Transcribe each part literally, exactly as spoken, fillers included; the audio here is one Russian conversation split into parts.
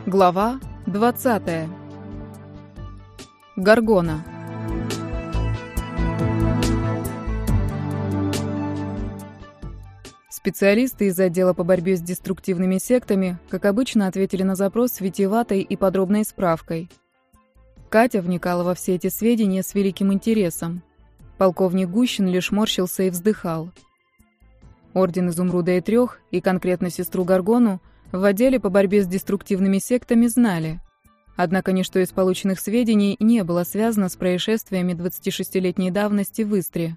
Глава двадцатая. Горгона. Специалисты из отдела по борьбе с деструктивными сектами, как обычно, ответили на запрос с витиеватой и подробной справкой. Катя вникала во все эти сведения с великим интересом. Полковник Гущин лишь морщился и вздыхал. Орден Изумруда и Трех, и конкретно сестру Горгону, в отделе по борьбе с деструктивными сектами знали. Однако ничто из полученных сведений не было связано с происшествиями двадцатишестилетней давности в Истре.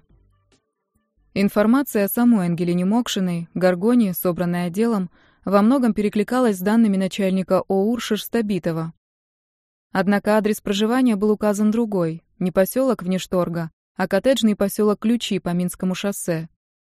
Информация о самой Ангелине Мокшиной, Горгоне, собранная отделом, во многом перекликалась с данными начальника ОУР Шерстобитова. Однако адрес проживания был указан другой, не поселок Внешторга, а коттеджный поселок Ключи по Минскому шоссе.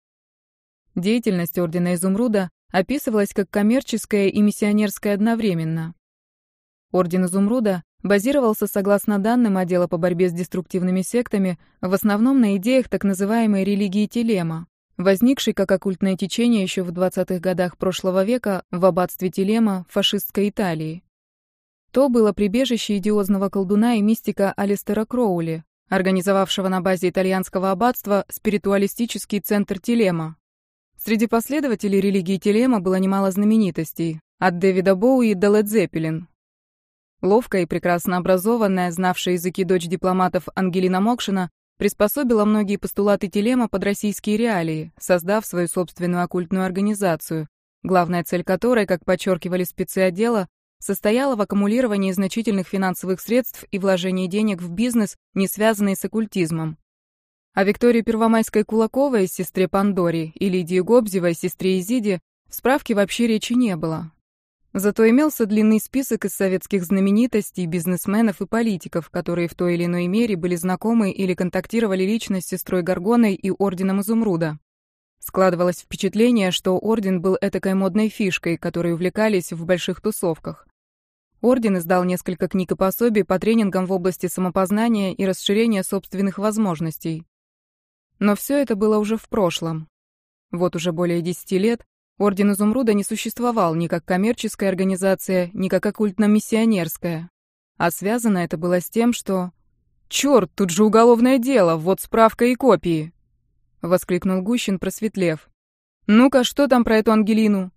Деятельность Ордена Изумруда описывалась как коммерческая и миссионерская одновременно. Орден Изумруда базировался, согласно данным отдела по борьбе с деструктивными сектами, в основном на идеях так называемой религии Телема, возникшей как оккультное течение еще в двадцатых годах прошлого века в аббатстве Телема фашистской Италии. То было прибежище идиозного колдуна и мистика Алистера Кроули, организовавшего на базе итальянского аббатства спиритуалистический центр Телема. Среди последователей религии Телема было немало знаменитостей, от Дэвида Боуи до Лед Зеппелин. Ловкая и прекрасно образованная, знавшая языки дочь дипломатов Ангелина Мокшина приспособила многие постулаты Телема под российские реалии, создав свою собственную оккультную организацию, главная цель которой, как подчеркивали спецы отдела, состояла в аккумулировании значительных финансовых средств и вложении денег в бизнес, не связанный с оккультизмом. О Виктории Первомайской-Кулаковой, сестре Пандоре, и Лидии Гобзевой, сестре Изиде, в справке вообще речи не было. Зато имелся длинный список из советских знаменитостей, бизнесменов и политиков, которые в той или иной мере были знакомы или контактировали лично с сестрой Горгоной и Орденом Изумруда. Складывалось впечатление, что Орден был этакой модной фишкой, которой увлекались в больших тусовках. Орден издал несколько книг и пособий по тренингам в области самопознания и расширения собственных возможностей. Но все это было уже в прошлом. Вот уже более десяти лет Орден Изумруда не существовал ни как коммерческая организация, ни как оккультно-миссионерская. А связано это было с тем, что... «Чёрт, тут же уголовное дело, вот справка и копии!» — воскликнул Гущин, просветлев. «Ну-ка, что там про эту Ангелину?»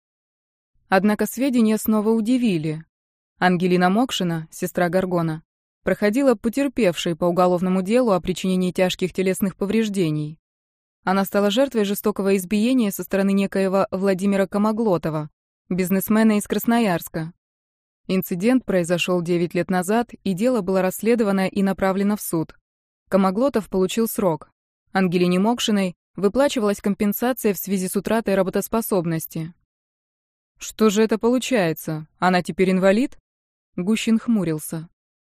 Однако сведения снова удивили. Ангелина Мокшина, сестра Горгона, проходила потерпевшей по уголовному делу о причинении тяжких телесных повреждений. Она стала жертвой жестокого избиения со стороны некоего Владимира Комоглотова, бизнесмена из Красноярска. Инцидент произошел девять лет назад, и дело было расследовано и направлено в суд. Комоглотов получил срок. Ангелине Мокшиной выплачивалась компенсация в связи с утратой работоспособности. «Что же это получается? Она теперь инвалид?» Гущин хмурился.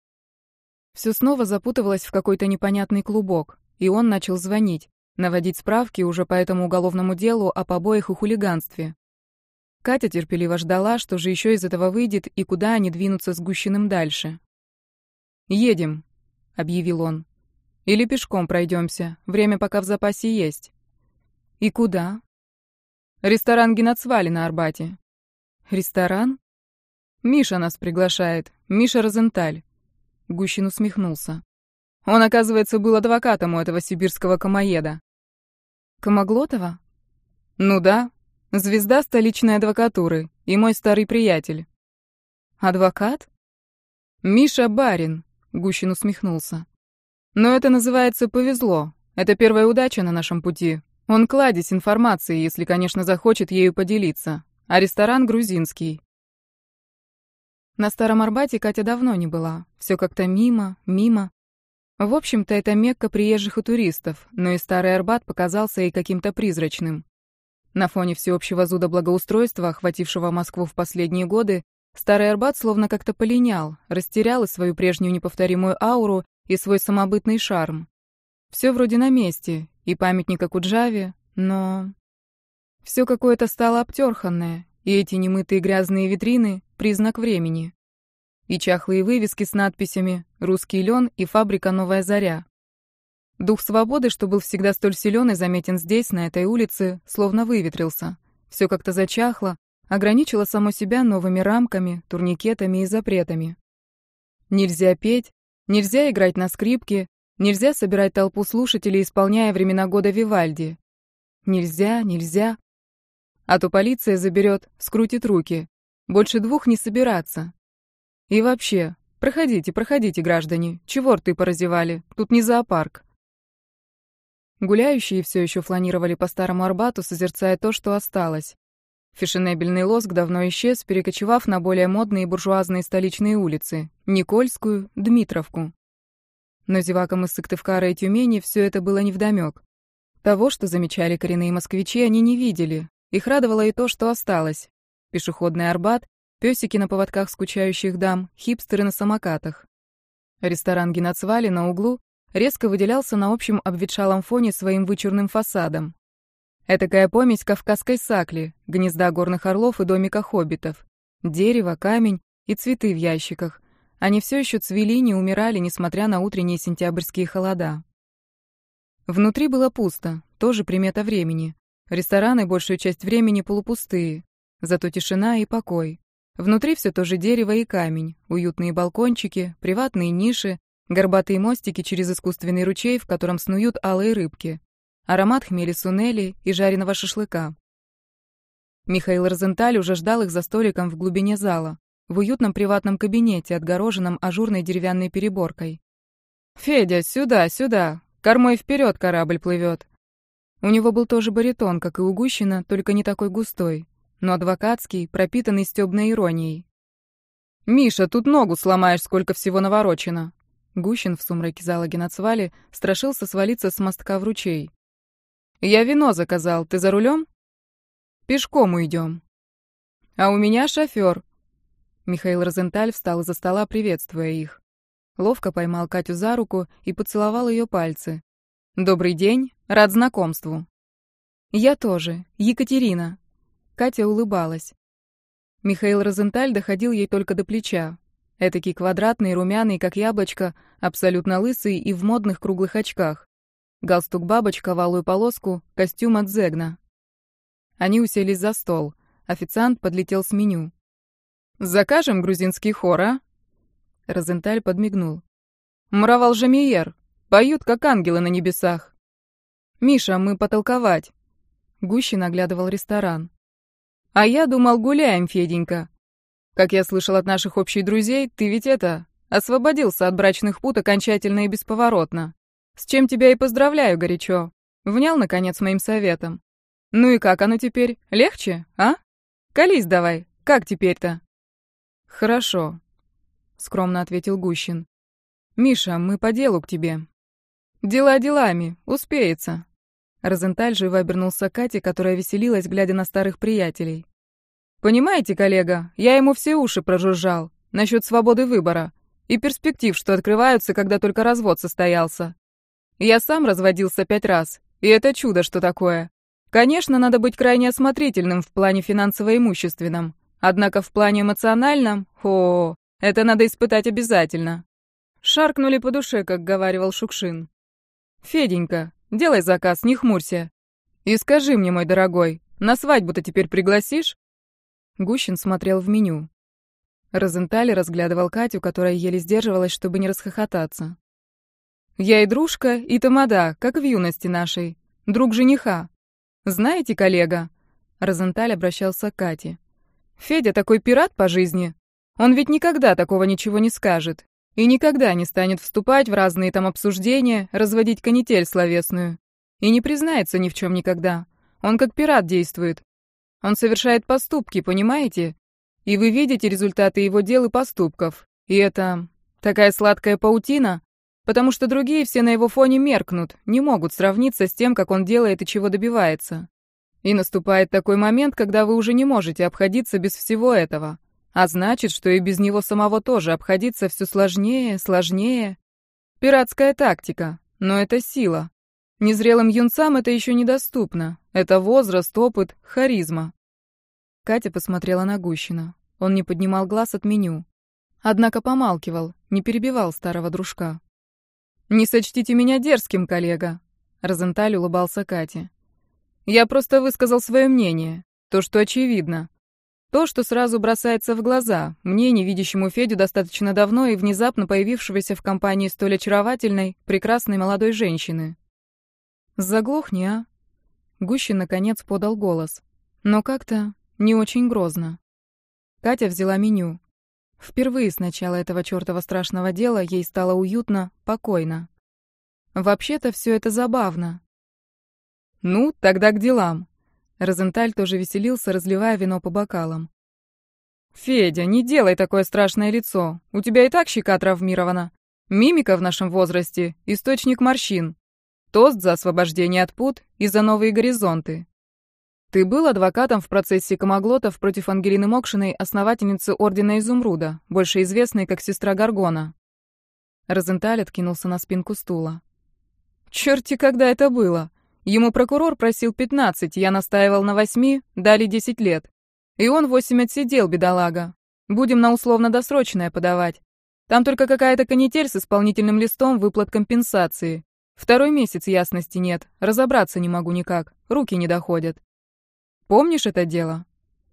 Все снова запутывалось в какой-то непонятный клубок, и он начал звонить, наводить справки уже по этому уголовному делу о побоях и хулиганстве. Катя терпеливо ждала, что же еще из этого выйдет и куда они двинутся с Гущиным дальше. «Едем», — объявил он. «Или пешком пройдемся, время пока в запасе есть». «И куда?» «Ресторан Геноцвали на Арбате». «Ресторан?» «Миша нас приглашает, Миша Розенталь». Гущин усмехнулся. Он, оказывается, был адвокатом у этого сибирского комоеда. Комоглотова? Ну да, звезда столичной адвокатуры и мой старый приятель. Адвокат? Миша Барин, Гущин усмехнулся. Но это называется повезло. Это первая удача на нашем пути. Он кладезь информации, если, конечно, захочет ею поделиться. А ресторан грузинский. На Старом Арбате Катя давно не была. Все как-то мимо, мимо. В общем-то, это Мекка приезжих и туристов, но и Старый Арбат показался ей каким-то призрачным. На фоне всеобщего зуда благоустройства, охватившего Москву в последние годы, Старый Арбат словно как-то полинял, растерял и свою прежнюю неповторимую ауру, и свой самобытный шарм. Все вроде на месте, и памятник Окуджаве, но... Все какое-то стало обтёрханное, и эти немытые грязные витрины — признак времени. И чахлые вывески с надписями «Русский лен» и «Фабрика Новая Заря». Дух свободы, что был всегда столь силен и заметен здесь, на этой улице, словно выветрился. Все как-то зачахло, ограничило само себя новыми рамками, турникетами и запретами. Нельзя петь, нельзя играть на скрипке, нельзя собирать толпу слушателей, исполняя времена года Вивальди. Нельзя, нельзя. А то полиция заберет, скрутит руки. Больше двух не собираться. И вообще, проходите, проходите, граждане, чего рты поразевали, тут не зоопарк. Гуляющие все еще фланировали по Старому Арбату, созерцая то, что осталось. Фешенебельный лоск давно исчез, перекочевав на более модные буржуазные столичные улицы — Никольскую, Дмитровку. Но зевакам из Сыктывкара и Тюмени все это было невдомёк. Того, что замечали коренные москвичи, они не видели. Их радовало и то, что осталось. Пешеходный Арбат, пёсики на поводках скучающих дам, хипстеры на самокатах. Ресторан Геноцвали на углу резко выделялся на общем обветшалом фоне своим вычурным фасадом. Этакая помесь кавказской сакли, гнезда горных орлов и домика хоббитов. Дерево, камень и цветы в ящиках. Они все еще цвели, не умирали, несмотря на утренние сентябрьские холода. Внутри было пусто, тоже примета времени. Рестораны большую часть времени полупустые. Зато тишина и покой. Внутри все то же дерево и камень, уютные балкончики, приватные ниши, горбатые мостики через искусственный ручей, в котором снуют алые рыбки. Аромат хмели-сунели и жареного шашлыка. Михаил Розенталь уже ждал их за столиком в глубине зала, в уютном приватном кабинете, отгороженном ажурной деревянной переборкой. «Федя, сюда, сюда! Кормой вперед корабль плывет!» У него был тоже баритон, как и у Гущина, только не такой густой, но адвокатский, пропитанный стёбной иронией. «Миша, тут ногу сломаешь, сколько всего наворочено!» Гущин в сумраке зала Геноцвали страшился свалиться с мостка в ручей. «Я вино заказал. Ты за рулем?» «Пешком уйдем». «А у меня шофер». Михаил Розенталь встал из-за стола, приветствуя их. Ловко поймал Катю за руку и поцеловал ее пальцы. «Добрый день. Рад знакомству». «Я тоже. Екатерина». Катя улыбалась. Михаил Розенталь доходил ей только до плеча. Этакий квадратный, румяный, как яблочко, абсолютно лысый и в модных круглых очках. Галстук-бабочка в алую полоску, костюм от Зегна. Они уселись за стол. Официант подлетел с меню. «Закажем грузинский хор, а?» Розенталь подмигнул. «Мравал Жамиер. Поют, как ангелы на небесах». «Миша, мы потолковать». Гущин оглядывал ресторан. «А я думал, гуляем, Феденька. Как я слышал от наших общих друзей, ты ведь это, освободился от брачных пут окончательно и бесповоротно. С чем тебя и поздравляю горячо. Внял, наконец, моим советом. Ну и как оно теперь? Легче, а? Колись давай, как теперь-то?» «Хорошо», — скромно ответил Гущин. «Миша, мы по делу к тебе». «Дела делами, успеется». Розенталь живо обернулся к Кате, которая веселилась, глядя на старых приятелей. «Понимаете, коллега, я ему все уши прожужжал насчет свободы выбора и перспектив, что открываются, когда только развод состоялся. Я сам разводился пять раз, и это чудо, что такое. Конечно, надо быть крайне осмотрительным в плане финансово-имущественном, однако в плане эмоциональном, о, это надо испытать обязательно». Шаркнули по душе, как говаривал Шукшин. «Феденька, делай заказ, не хмурься. И скажи мне, мой дорогой, на свадьбу-то теперь пригласишь?» Гущин смотрел в меню. Розенталь разглядывал Катю, которая еле сдерживалась, чтобы не расхохотаться. «Я и дружка, и тамада, как в юности нашей. Друг жениха. Знаете, коллега...» Розенталь обращался к Кате. «Федя такой пират по жизни. Он ведь никогда такого ничего не скажет. И никогда не станет вступать в разные там обсуждения, разводить канитель словесную. И не признается ни в чем никогда. Он как пират действует. Он совершает поступки, понимаете? И вы видите результаты его дел и поступков. И это такая сладкая паутина, потому что другие все на его фоне меркнут, не могут сравниться с тем, как он делает и чего добивается. И наступает такой момент, когда вы уже не можете обходиться без всего этого. А значит, что и без него самого тоже обходиться все сложнее, сложнее. Пиратская тактика, но это сила. Незрелым юнцам это еще недоступно. Это возраст, опыт, харизма. Катя посмотрела на Гущина. Он не поднимал глаз от меню. Однако помалкивал, не перебивал старого дружка. «Не сочтите меня дерзким, коллега», — Розенталь улыбался Кате. «Я просто высказал свое мнение, то, что очевидно. То, что сразу бросается в глаза, мне, невидящему Федю достаточно давно и внезапно появившегося в компании столь очаровательной, прекрасной молодой женщины. «Заглохни, а?» Гущин, наконец, подал голос. Но как-то не очень грозно. Катя взяла меню. Впервые с начала этого чёртова страшного дела ей стало уютно, покойно. Вообще-то все это забавно. «Ну, тогда к делам». Розенталь тоже веселился, разливая вино по бокалам. «Федя, не делай такое страшное лицо. У тебя и так щека травмирована. Мимика в нашем возрасте — источник морщин. Тост за освобождение от пут и за новые горизонты. Ты был адвокатом в процессе Комоглотов против Ангелины Мокшиной, основательницы Ордена Изумруда, больше известной как Сестра Гаргона». Розенталь откинулся на спинку стула. «Чёрти, когда это было? Ему прокурор просил пятнадцать, я настаивал на восьми, дали десять лет. И он восемь отсидел, бедолага. Будем на условно-досрочное подавать. Там только какая-то канитель с исполнительным листом выплат компенсации. Второй месяц ясности нет, разобраться не могу никак, руки не доходят. Помнишь это дело?»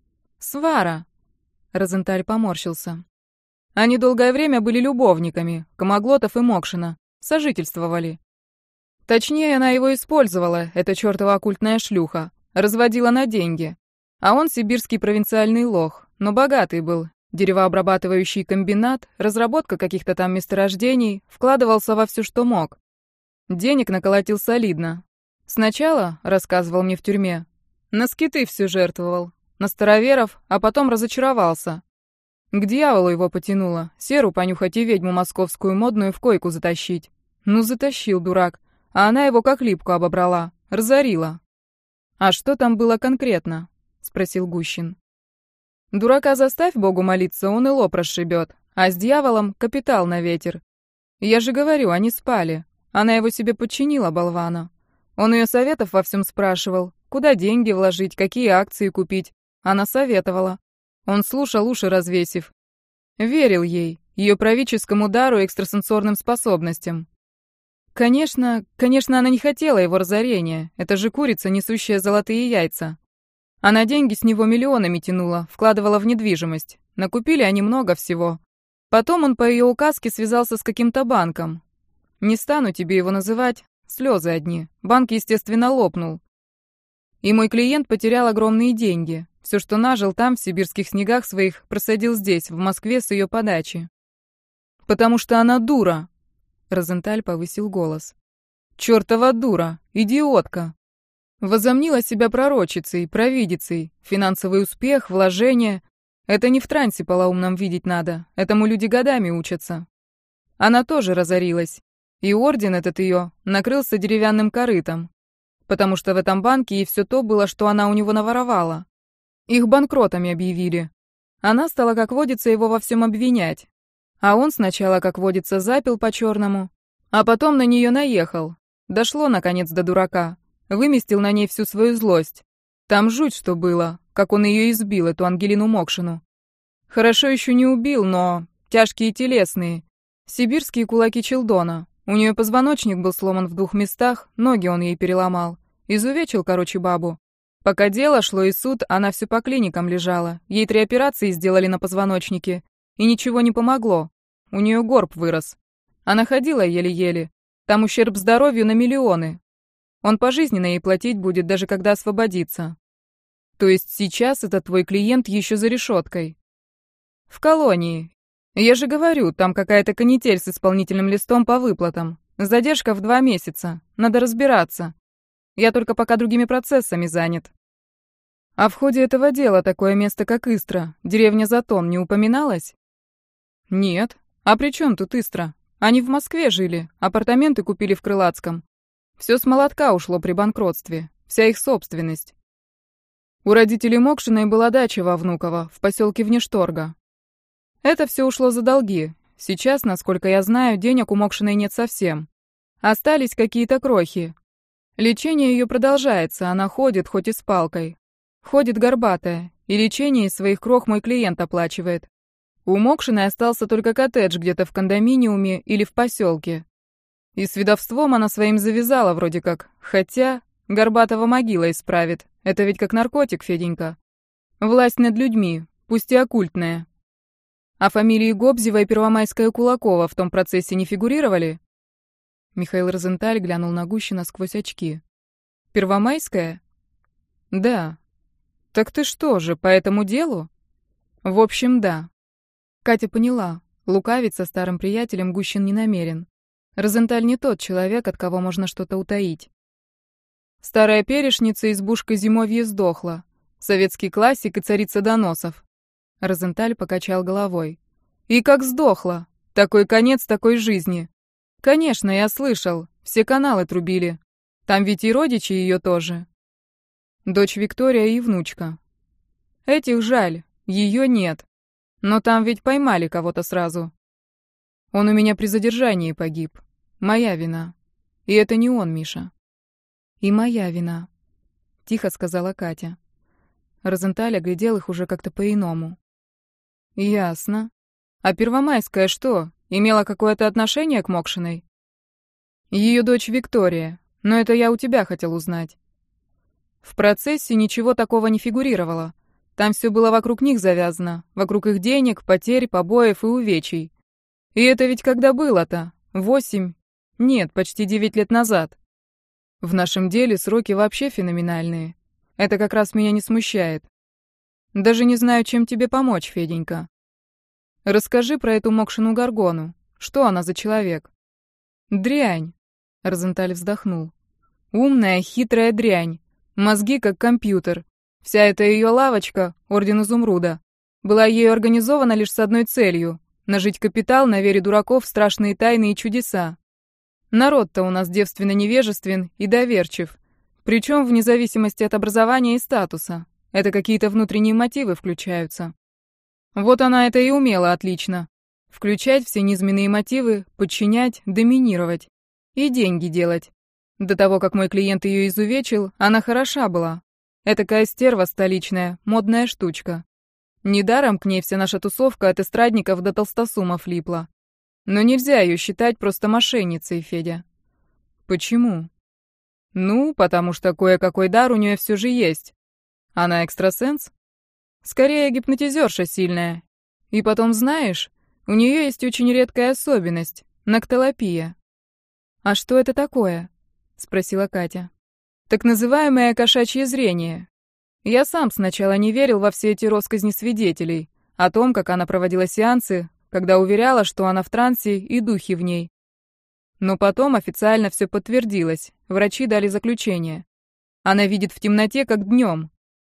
«Свара», — Розенталь поморщился. «Они долгое время были любовниками, Комоглотов и Мокшина, сожительствовали. Точнее, она его использовала, эта чёртова оккультная шлюха, разводила на деньги. А он сибирский провинциальный лох, но богатый был, деревообрабатывающий комбинат, разработка каких-то там месторождений, вкладывался во всё, что мог. Денег наколотил солидно. Сначала, рассказывал мне в тюрьме, на скиты всё жертвовал, на староверов, а потом разочаровался. К дьяволу его потянуло, серу понюхать и ведьму московскую модную в койку затащить. Ну, затащил, дурак. А она его как липку обобрала, разорила. «А что там было конкретно?» — спросил Гущин. «Дурака заставь Богу молиться, он и лоб расшибет, а с дьяволом капитал на ветер. Я же говорю, они спали. Она его себе подчинила, болвана. Он ее советов во всем спрашивал, куда деньги вложить, какие акции купить. Она советовала. Он слушал, уши развесив. Верил ей, ее правительскому дару и экстрасенсорным способностям. Конечно, конечно, она не хотела его разорения. Это же курица, несущая золотые яйца. Она деньги с него миллионами тянула, вкладывала в недвижимость. Накупили они много всего. Потом он по ее указке связался с каким-то банком. Не стану тебе его называть, слезы одни. Банк, естественно, лопнул. И мой клиент потерял огромные деньги. Все, что нажил там, в сибирских снегах своих, просадил здесь, в Москве, с ее подачи. Потому что она дура. Розенталь повысил голос. «Чёртова дура! Идиотка! Возомнила себя пророчицей, провидицей, финансовый успех, вложения. Это не в трансе полоумном видеть надо, этому люди годами учатся. Она тоже разорилась, и орден этот её накрылся деревянным корытом, потому что в этом банке и всё то было, что она у него наворовала. Их банкротами объявили. Она стала, как водится, его во всем обвинять. А он сначала, как водится, запил по-черному, а потом на нее наехал. Дошло, наконец, до дурака. Выместил на ней всю свою злость. Там жуть, что было, как он ее избил, эту Ангелину Мокшину. Хорошо еще не убил, но тяжкие телесные. Сибирские кулаки Челдона. У нее позвоночник был сломан в двух местах, ноги он ей переломал. Изувечил, короче, бабу. Пока дело шло и суд, она все по клиникам лежала. Ей три операции сделали на позвоночнике. И ничего не помогло. У нее горб вырос. Она ходила еле-еле. Там ущерб здоровью на миллионы. Он пожизненно ей платить будет, даже когда освободится. То есть сейчас этот твой клиент еще за решеткой. В колонии. Я же говорю, там какая-то канитель с исполнительным листом по выплатам. Задержка в два месяца. Надо разбираться. Я только пока другими процессами занят. А в ходе этого дела такое место, как Истра, деревня Затон, не упоминалось? Нет. А при чем тут Истра? Они в Москве жили, апартаменты купили в Крылатском. Все с молотка ушло при банкротстве, вся их собственность. У родителей Мокшиной была дача во Внуково, в поселке Внешторга. Это все ушло за долги. Сейчас, насколько я знаю, денег у Мокшиной нет совсем. Остались какие-то крохи. Лечение ее продолжается, она ходит, хоть и с палкой. Ходит горбатая, и лечение из своих крох мой клиент оплачивает. У Мокшиной остался только коттедж где-то в кондоминиуме или в поселке. И с ведовством она своим завязала вроде как, хотя Горбатова могила исправит. Это ведь как наркотик, Феденька. Власть над людьми, пусть и оккультное. А фамилии Гобзева и Первомайская Кулакова в том процессе не фигурировали? Михаил Розенталь глянул на Гущина сквозь очки. Первомайская? Да. Так ты что же, по этому делу? В общем, да. Катя поняла. Лукавить со старым приятелем Гущин не намерен. Розенталь не тот человек, от кого можно что-то утаить. Старая перешница избушка Зимовье сдохла. Советский классик и царица доносов. Розенталь покачал головой. И как сдохла? Такой конец такой жизни. Конечно, я слышал. Все каналы трубили. Там ведь и родичи ее тоже. Дочь Виктория и внучка. Этих жаль, ее нет. Но там ведь поймали кого-то сразу. Он у меня при задержании погиб. Моя вина. И это не он, Миша. И моя вина, тихо сказала Катя. Розенталь оглядел их уже как-то по-иному. Ясно. А Первомайская что, имела какое-то отношение к Мокшиной? Ее дочь Виктория, но это я у тебя хотел узнать. В процессе ничего такого не фигурировало. Там все было вокруг них завязано, вокруг их денег, потерь, побоев и увечий. И это ведь когда было-то? Восемь? Нет, почти девять лет назад. В нашем деле сроки вообще феноменальные. Это как раз меня не смущает. Даже не знаю, чем тебе помочь, Феденька. Расскажи про эту Мокшину Горгону. Что она за человек? Дрянь. Розенталь вздохнул. Умная, хитрая дрянь. Мозги как компьютер. Вся эта ее лавочка, Орден Изумруда, была ею организована лишь с одной целью — нажить капитал на вере дураков в страшные тайны и чудеса. Народ-то у нас девственно невежествен и доверчив, причем вне зависимости от образования и статуса. Это какие-то внутренние мотивы включаются. Вот она это и умела отлично. Включать все низменные мотивы, подчинять, доминировать. И деньги делать. До того, как мой клиент ее изувечил, она хороша была. Этакая стерва столичная, модная штучка. Недаром к ней вся наша тусовка от эстрадников до толстосумов липла. Но нельзя ее считать просто мошенницей, Федя. Почему? Ну, потому что кое-какой дар у нее все же есть. Она экстрасенс? Скорее, гипнотизерша сильная. И потом, знаешь, у нее есть очень редкая особенность — ноктолопия. А что это такое? Спросила Катя. Так называемое кошачье зрение. Я сам сначала не верил во все эти россказни свидетелей, о том, как она проводила сеансы, когда уверяла, что она в трансе и духи в ней. Но потом официально все подтвердилось, врачи дали заключение. Она видит в темноте, как днем.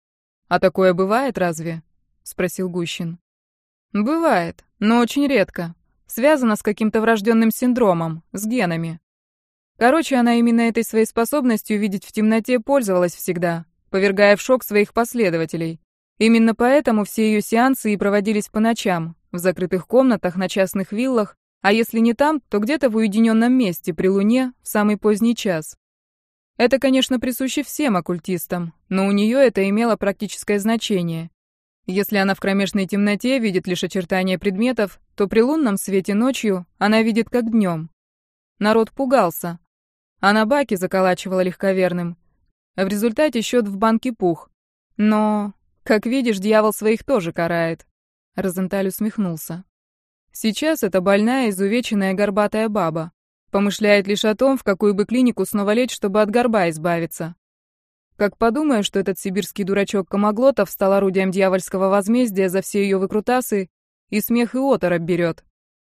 «А такое бывает разве?» — спросил Гущин. «Бывает, но очень редко. Связано с каким-то врожденным синдромом, с генами. Короче, она именно этой своей способностью видеть в темноте пользовалась всегда, повергая в шок своих последователей. Именно поэтому все ее сеансы и проводились по ночам, в закрытых комнатах, на частных виллах, а если не там, то где-то в уединенном месте, при луне, в самый поздний час. Это, конечно, присуще всем оккультистам, но у нее это имело практическое значение. Если она в кромешной темноте видит лишь очертания предметов, то при лунном свете ночью она видит как днем. Народ пугался. Она баки заколачивала легковерным. В результате счет в банке пух. Но, как видишь, дьявол своих тоже карает. Розенталь усмехнулся. Сейчас эта больная, изувеченная горбатая баба. Помышляет лишь о том, в какую бы клинику снова лечь, чтобы от горба избавиться. Как подумаю, что этот сибирский дурачок Комоглотов стал орудием дьявольского возмездия за все ее выкрутасы, и смех и оторопь берет.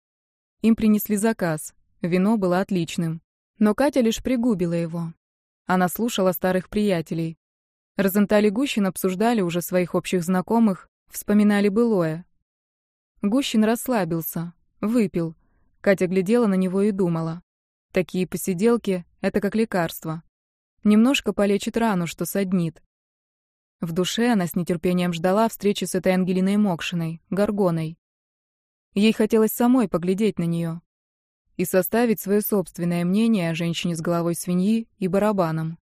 Им принесли заказ. Вино было отличным. Но Катя лишь пригубила его. Она слушала старых приятелей. Розенталь и Гущин обсуждали уже своих общих знакомых, вспоминали былое. Гущин расслабился, выпил. Катя глядела на него и думала. Такие посиделки — это как лекарство. Немножко полечит рану, что саднит. В душе она с нетерпением ждала встречи с этой Ангелиной Мокшиной, Горгоной. Ей хотелось самой поглядеть на нее и составить свое собственное мнение о женщине с головой свиньи и барабаном.